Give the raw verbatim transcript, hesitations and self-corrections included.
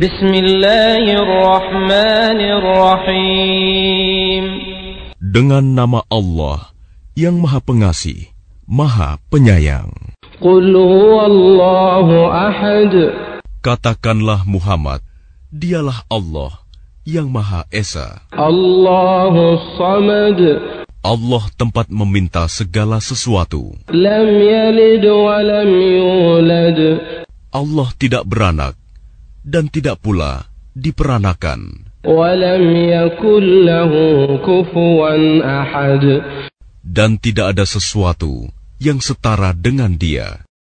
Bismillahirrahmanirrahim. Dengan nama Allah yang Maha Pengasih, Maha Penyayang. Qul huwallahu ahad. Katakanlah Muhammad, dialah Allah yang Maha Esa. Allahus Samad. Allah tempat meminta segala sesuatu. Lam yalid wa lam yulad. Allah tidak beranak dan tidak pula diperanakan. Wa lam yakul lahu kufuwan ahad. Dan tidak ada sesuatu yang setara dengan Dia.